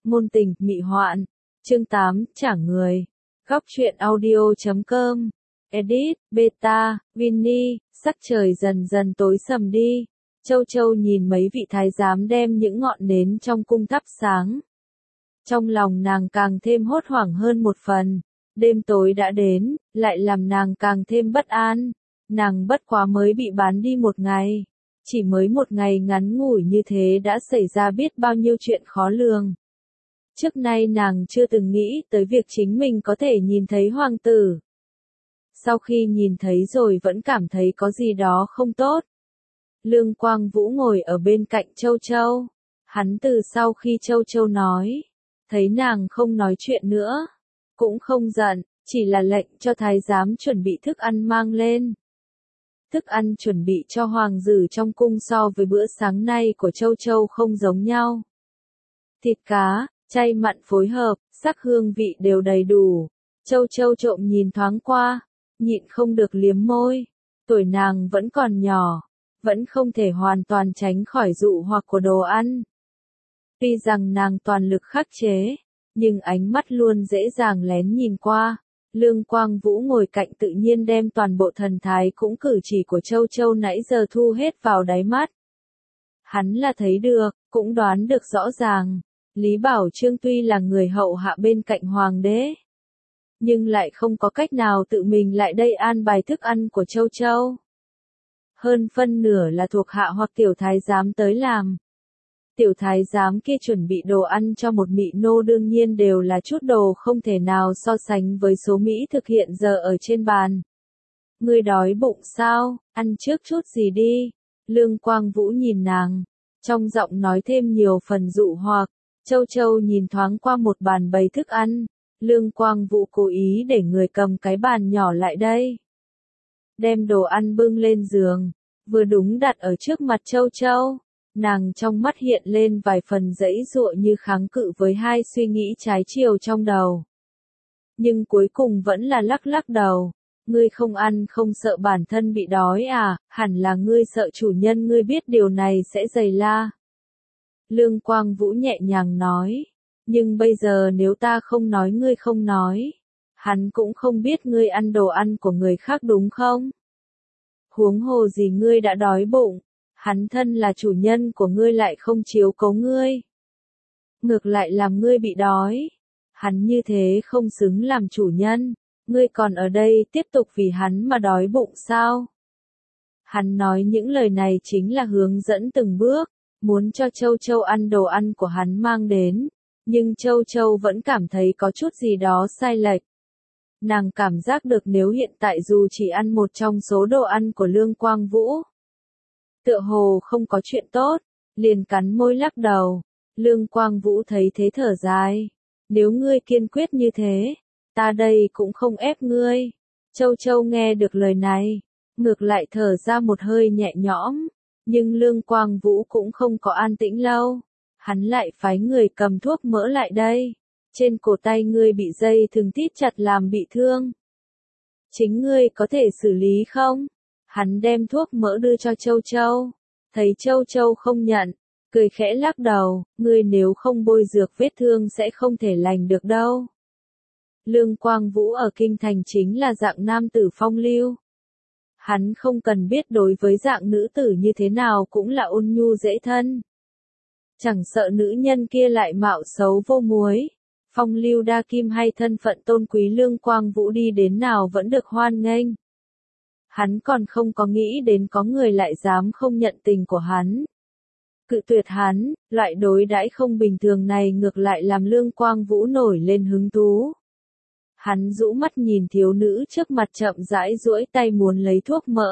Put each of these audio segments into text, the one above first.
Ngôn tình, mị hoạn. Chương 8, trả người. Góc truyện audio.com. Edit, beta, Vinny. Sắc trời dần dần tối sầm đi. Châu Châu nhìn mấy vị thái giám đem những ngọn nến trong cung thắp sáng. Trong lòng nàng càng thêm hốt hoảng hơn một phần. Đêm tối đã đến, lại làm nàng càng thêm bất an. Nàng bất quá mới bị bán đi một ngày. Chỉ mới một ngày ngắn ngủi như thế đã xảy ra biết bao nhiêu chuyện khó lường. Trước nay nàng chưa từng nghĩ tới việc chính mình có thể nhìn thấy hoàng tử. Sau khi nhìn thấy rồi vẫn cảm thấy có gì đó không tốt. Lương Quang Vũ ngồi ở bên cạnh Châu Châu. Hắn từ sau khi Châu Châu nói, thấy nàng không nói chuyện nữa, cũng không giận, chỉ là lệnh cho thái giám chuẩn bị thức ăn mang lên. Thức ăn chuẩn bị cho hoàng tử trong cung so với bữa sáng nay của Châu Châu không giống nhau. Thịt cá, chay mặn phối hợp, sắc hương vị đều đầy đủ. Châu Châu trộm nhìn thoáng qua, nhịn không được liếm môi. Tuổi nàng vẫn còn nhỏ, vẫn không thể hoàn toàn tránh khỏi dụ hoặc của đồ ăn. Tuy rằng nàng toàn lực khắc chế, nhưng ánh mắt luôn dễ dàng lén nhìn qua. Lương Quang Vũ ngồi cạnh tự nhiên đem toàn bộ thần thái cũng cử chỉ của Châu Châu nãy giờ thu hết vào đáy mắt. Hắn là thấy được, cũng đoán được rõ ràng. Lý Bảo Trương tuy là người hậu hạ bên cạnh hoàng đế, nhưng lại không có cách nào tự mình lại đây an bài thức ăn của Châu Châu. Hơn phân nửa là thuộc hạ hoặc tiểu thái giám tới làm. Tiểu thái giám kia chuẩn bị đồ ăn cho một mị nô đương nhiên đều là chút đồ không thể nào so sánh với số mỹ thực hiện giờ ở trên bàn. Ngươi đói bụng sao, ăn trước chút gì đi. Lương Quang Vũ nhìn nàng, trong giọng nói thêm nhiều phần dụ hoặc. Châu Châu nhìn thoáng qua một bàn bày thức ăn. Lương Quang Vũ cố ý để người cầm cái bàn nhỏ lại đây. Đem đồ ăn bưng lên giường, vừa đúng đặt ở trước mặt Châu Châu. Nàng trong mắt hiện lên vài phần giãy giụa như kháng cự với hai suy nghĩ trái chiều trong đầu. Nhưng cuối cùng vẫn là lắc lắc đầu. Ngươi không ăn không sợ bản thân bị đói à, hẳn là ngươi sợ chủ nhân ngươi biết điều này sẽ giày la. Lương Quang Vũ nhẹ nhàng nói, nhưng bây giờ nếu ta không nói ngươi không nói, hắn cũng không biết ngươi ăn đồ ăn của người khác đúng không? Huống hồ gì ngươi đã đói bụng, hắn thân là chủ nhân của ngươi lại không chiếu cố ngươi. Ngược lại làm ngươi bị đói, hắn như thế không xứng làm chủ nhân, ngươi còn ở đây tiếp tục vì hắn mà đói bụng sao? Hắn nói những lời này chính là hướng dẫn từng bước. Muốn cho Châu Châu ăn đồ ăn của hắn mang đến, nhưng Châu Châu vẫn cảm thấy có chút gì đó sai lệch. Nàng cảm giác được nếu hiện tại dù chỉ ăn một trong số đồ ăn của Lương Quang Vũ, tựa hồ không có chuyện tốt, liền cắn môi lắc đầu. Lương Quang Vũ thấy thế thở dài, nếu ngươi kiên quyết như thế, ta đây cũng không ép ngươi. Châu Châu nghe được lời này, ngược lại thở ra một hơi nhẹ nhõm. Nhưng Lương Quang Vũ cũng không có an tĩnh lâu. Hắn lại phái người cầm thuốc mỡ lại đây. Trên cổ tay ngươi bị dây thừng thít chặt làm bị thương. Chính ngươi có thể xử lý không? Hắn đem thuốc mỡ đưa cho Châu Châu. Thấy Châu Châu không nhận, cười khẽ lắc đầu, ngươi nếu không bôi dược vết thương sẽ không thể lành được đâu. Lương Quang Vũ ở kinh thành chính là dạng nam tử phong lưu. Hắn không cần biết đối với dạng nữ tử như thế nào cũng là ôn nhu dễ thân. Chẳng sợ nữ nhân kia lại mạo xấu vô muối, phong lưu đa kim hay thân phận tôn quý Lương Quang Vũ đi đến nào vẫn được hoan nghênh. Hắn còn không có nghĩ đến có người lại dám không nhận tình của hắn. Cự tuyệt hắn, loại đối đãi không bình thường này ngược lại làm Lương Quang Vũ nổi lên hứng thú. Hắn rũ mắt nhìn thiếu nữ trước mặt chậm rãi duỗi tay muốn lấy thuốc mỡ.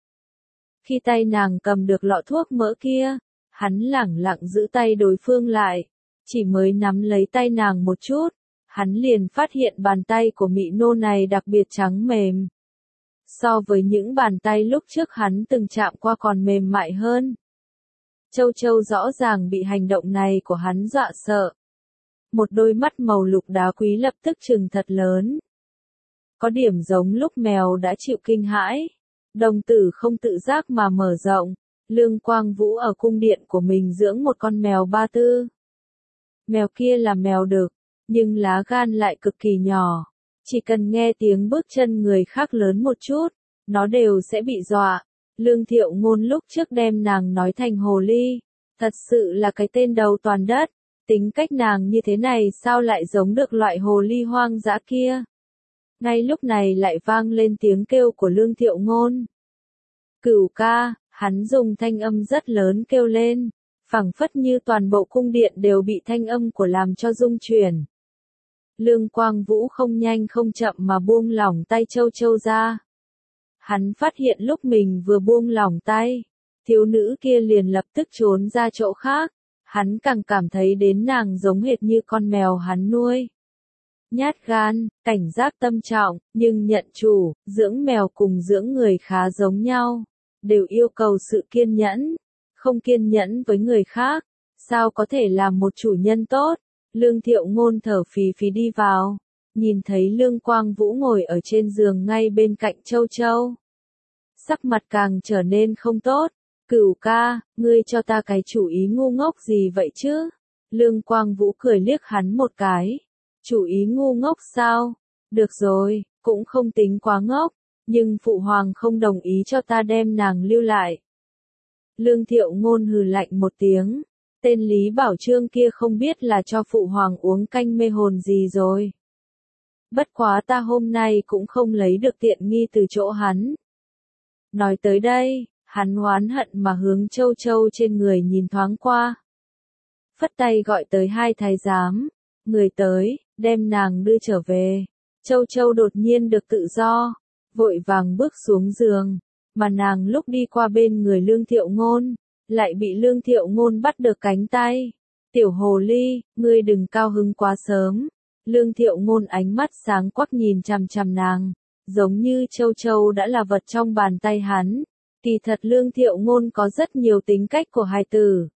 Khi tay nàng cầm được lọ thuốc mỡ kia, hắn lẳng lặng giữ tay đối phương lại. Chỉ mới nắm lấy tay nàng một chút, hắn liền phát hiện bàn tay của mị nô này đặc biệt trắng mềm. So với những bàn tay lúc trước hắn từng chạm qua còn mềm mại hơn. Châu Châu rõ ràng bị hành động này của hắn dọa sợ. Một đôi mắt màu lục đá quý lập tức trừng thật lớn. Có điểm giống lúc mèo đã chịu kinh hãi. Đồng tử không tự giác mà mở rộng. Lương Quang Vũ ở cung điện của mình dưỡng một con mèo ba tư. Mèo kia là mèo đực, nhưng lá gan lại cực kỳ nhỏ. Chỉ cần nghe tiếng bước chân người khác lớn một chút, nó đều sẽ bị dọa. Lương Thiệu Ngôn lúc trước đem nàng nói thành hồ ly. Thật sự là cái tên đầu toàn đất. Tính cách nàng như thế này sao lại giống được loại hồ ly hoang dã kia. Ngay lúc này lại vang lên tiếng kêu của Lương Thiệu Ngôn. Cửu ca, hắn dùng thanh âm rất lớn kêu lên, phảng phất như toàn bộ cung điện đều bị thanh âm của làm cho rung chuyển. Lương Quang Vũ không nhanh không chậm mà buông lỏng tay Châu Châu ra. Hắn phát hiện lúc mình vừa buông lỏng tay, thiếu nữ kia liền lập tức trốn ra chỗ khác. Hắn càng cảm thấy đến nàng giống hệt như con mèo hắn nuôi. Nhát gan, cảnh giác tâm trọng, nhưng nhận chủ, dưỡng mèo cùng dưỡng người khá giống nhau. Đều yêu cầu sự kiên nhẫn. Không kiên nhẫn với người khác, sao có thể làm một chủ nhân tốt. Lương Thiệu Ngôn thở phì phì đi vào, nhìn thấy Lương Quang Vũ ngồi ở trên giường ngay bên cạnh Châu Châu. Sắc mặt càng trở nên không tốt. Cửu ca, ngươi cho ta cái chủ ý ngu ngốc gì vậy chứ? Lương Quang Vũ cười liếc hắn một cái. Chủ ý ngu ngốc sao? Được rồi, cũng không tính quá ngốc, nhưng phụ hoàng không đồng ý cho ta đem nàng lưu lại. Lương Thiệu Ngôn hừ lạnh một tiếng. Tên Lý Bảo Trương kia không biết là cho phụ hoàng uống canh mê hồn gì rồi. Bất quá ta hôm nay cũng không lấy được tiện nghi từ chỗ hắn. Nói tới đây, hắn oán hận mà hướng Châu Châu trên người nhìn thoáng qua. Phất tay gọi tới hai thái giám. Người tới, đem nàng đưa trở về. Châu Châu đột nhiên được tự do, vội vàng bước xuống giường. Mà nàng lúc đi qua bên người Lương Thiệu Ngôn, lại bị Lương Thiệu Ngôn bắt được cánh tay. Tiểu hồ ly, ngươi đừng cao hứng quá sớm. Lương Thiệu Ngôn ánh mắt sáng quắc nhìn chằm chằm nàng, giống như Châu Châu đã là vật trong bàn tay hắn. Kỳ thật Lương Thiệu Ngôn có rất nhiều tính cách của hài tử.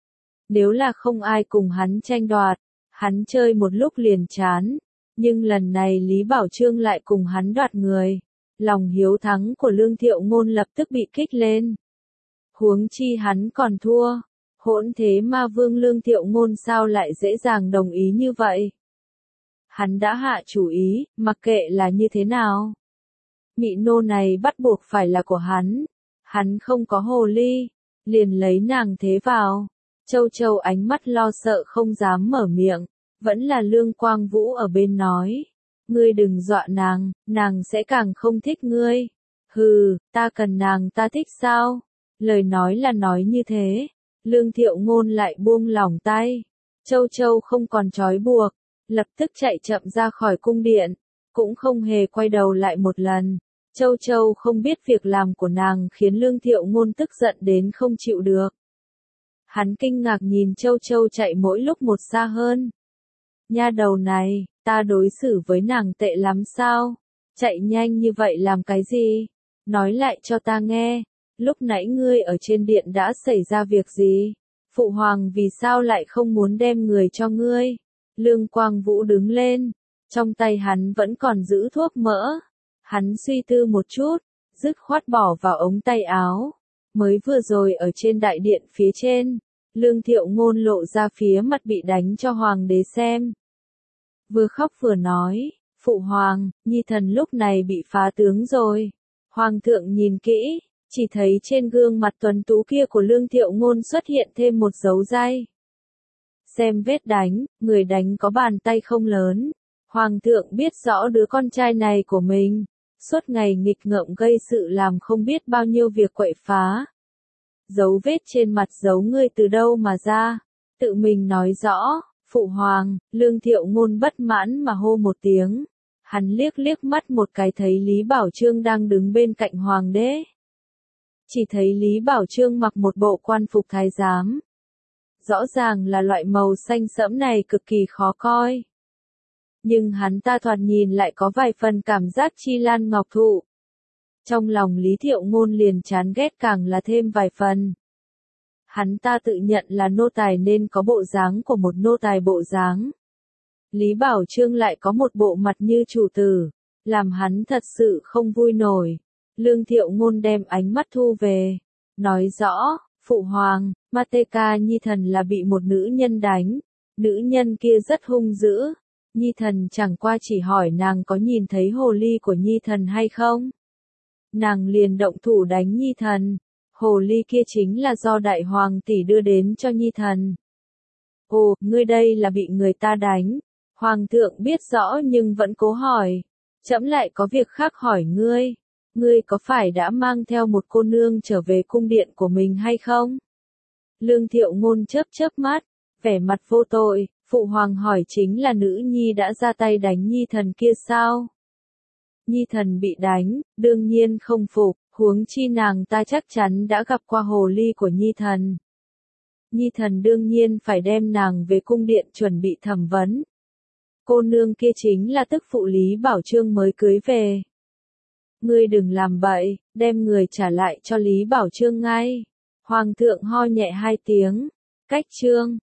Nếu là không ai cùng hắn tranh đoạt, hắn chơi một lúc liền chán. Nhưng lần này Lý Bảo Trương lại cùng hắn đoạt người. Lòng hiếu thắng của Lương Thiệu Ngôn lập tức bị kích lên. Huống chi hắn còn thua. Hỗn thế ma vương Lương Thiệu Ngôn sao lại dễ dàng đồng ý như vậy? Hắn đã hạ chủ ý, mặc kệ là như thế nào. Mị nô này bắt buộc phải là của hắn. Hắn không có hồ ly, liền lấy nàng thế vào. Châu Châu ánh mắt lo sợ không dám mở miệng, vẫn là Lương Quang Vũ ở bên nói. Ngươi đừng dọa nàng, nàng sẽ càng không thích ngươi. Hừ, ta cần nàng ta thích sao? Lời nói là nói như thế. Lương Thiệu Ngôn lại buông lỏng tay. Châu Châu không còn trói buộc, lập tức chạy chậm ra khỏi cung điện, cũng không hề quay đầu lại một lần. Châu Châu không biết việc làm của nàng khiến Lương Thiệu Ngôn tức giận đến không chịu được. Hắn kinh ngạc nhìn Châu Châu chạy mỗi lúc một xa hơn. Nha đầu này, ta đối xử với nàng tệ lắm sao? Chạy nhanh như vậy làm cái gì? Nói lại cho ta nghe, lúc nãy ngươi ở trên điện đã xảy ra việc gì? Phụ hoàng vì sao lại không muốn đem người cho ngươi? Lương Quang Vũ đứng lên, trong tay hắn vẫn còn giữ thuốc mỡ. Hắn suy tư một chút, dứt khoát bỏ vào ống tay áo. Mới vừa rồi ở trên đại điện phía trên, Lương Thiệu Ngôn lộ ra phía mặt bị đánh cho hoàng đế xem. Vừa khóc vừa nói, phụ hoàng, nhi thần lúc này bị phá tướng rồi. Hoàng thượng nhìn kỹ, chỉ thấy trên gương mặt tuấn tú kia của Lương Thiệu Ngôn xuất hiện thêm một dấu day. Xem vết đánh, người đánh có bàn tay không lớn. Hoàng thượng biết rõ đứa con trai này của mình, suốt ngày nghịch ngợm gây sự làm không biết bao nhiêu việc quậy phá. Dấu vết trên mặt giấu ngươi từ đâu mà ra, tự mình nói rõ. Phụ hoàng, Lương Thiệu Ngôn bất mãn mà hô một tiếng. Hắn liếc liếc mắt một cái thấy Lý Bảo Trương đang đứng bên cạnh hoàng đế. Chỉ thấy Lý Bảo Trương mặc một bộ quan phục thái giám. Rõ ràng là loại màu xanh sẫm này cực kỳ khó coi. Nhưng hắn ta thoạt nhìn lại có vài phần cảm giác chi lan ngọc thụ. Trong lòng Lý Thiệu Ngôn liền chán ghét càng là thêm vài phần. Hắn ta tự nhận là nô tài nên có bộ dáng của một nô tài bộ dáng. Lý Bảo Trương lại có một bộ mặt như chủ tử, làm hắn thật sự không vui nổi. Lương Thiệu Ngôn đem ánh mắt thu về, nói rõ, phụ hoàng, Mateka nhi thần là bị một nữ nhân đánh, Nữ nhân kia rất hung dữ. Nhi thần chẳng qua chỉ hỏi nàng có nhìn thấy hồ ly của Nhi thần hay không. Nàng liền động thủ đánh Nhi thần. Hồ ly kia chính là do đại hoàng tỷ đưa đến cho Nhi thần. Ồ, ngươi đây là bị người ta đánh. Hoàng thượng biết rõ nhưng vẫn cố hỏi. Trẫm lại có việc khác hỏi ngươi. Ngươi có phải đã mang theo một cô nương trở về cung điện của mình hay không? Lương Thiệu Ngôn chớp chớp mắt, vẻ mặt vô tội, phụ hoàng hỏi chính là nữ nhi đã ra tay đánh Nhi thần kia sao? Nhi thần bị đánh, đương nhiên không phục, huống chi nàng ta chắc chắn đã gặp qua hồ ly của Nhi thần. Nhi thần đương nhiên phải đem nàng về cung điện chuẩn bị thẩm vấn. Cô nương kia chính là tức phụ Lý Bảo Chương mới cưới về. Ngươi đừng làm bậy, đem người trả lại cho Lý Bảo Chương ngay. Hoàng thượng ho nhẹ 2 tiếng. Cách chương.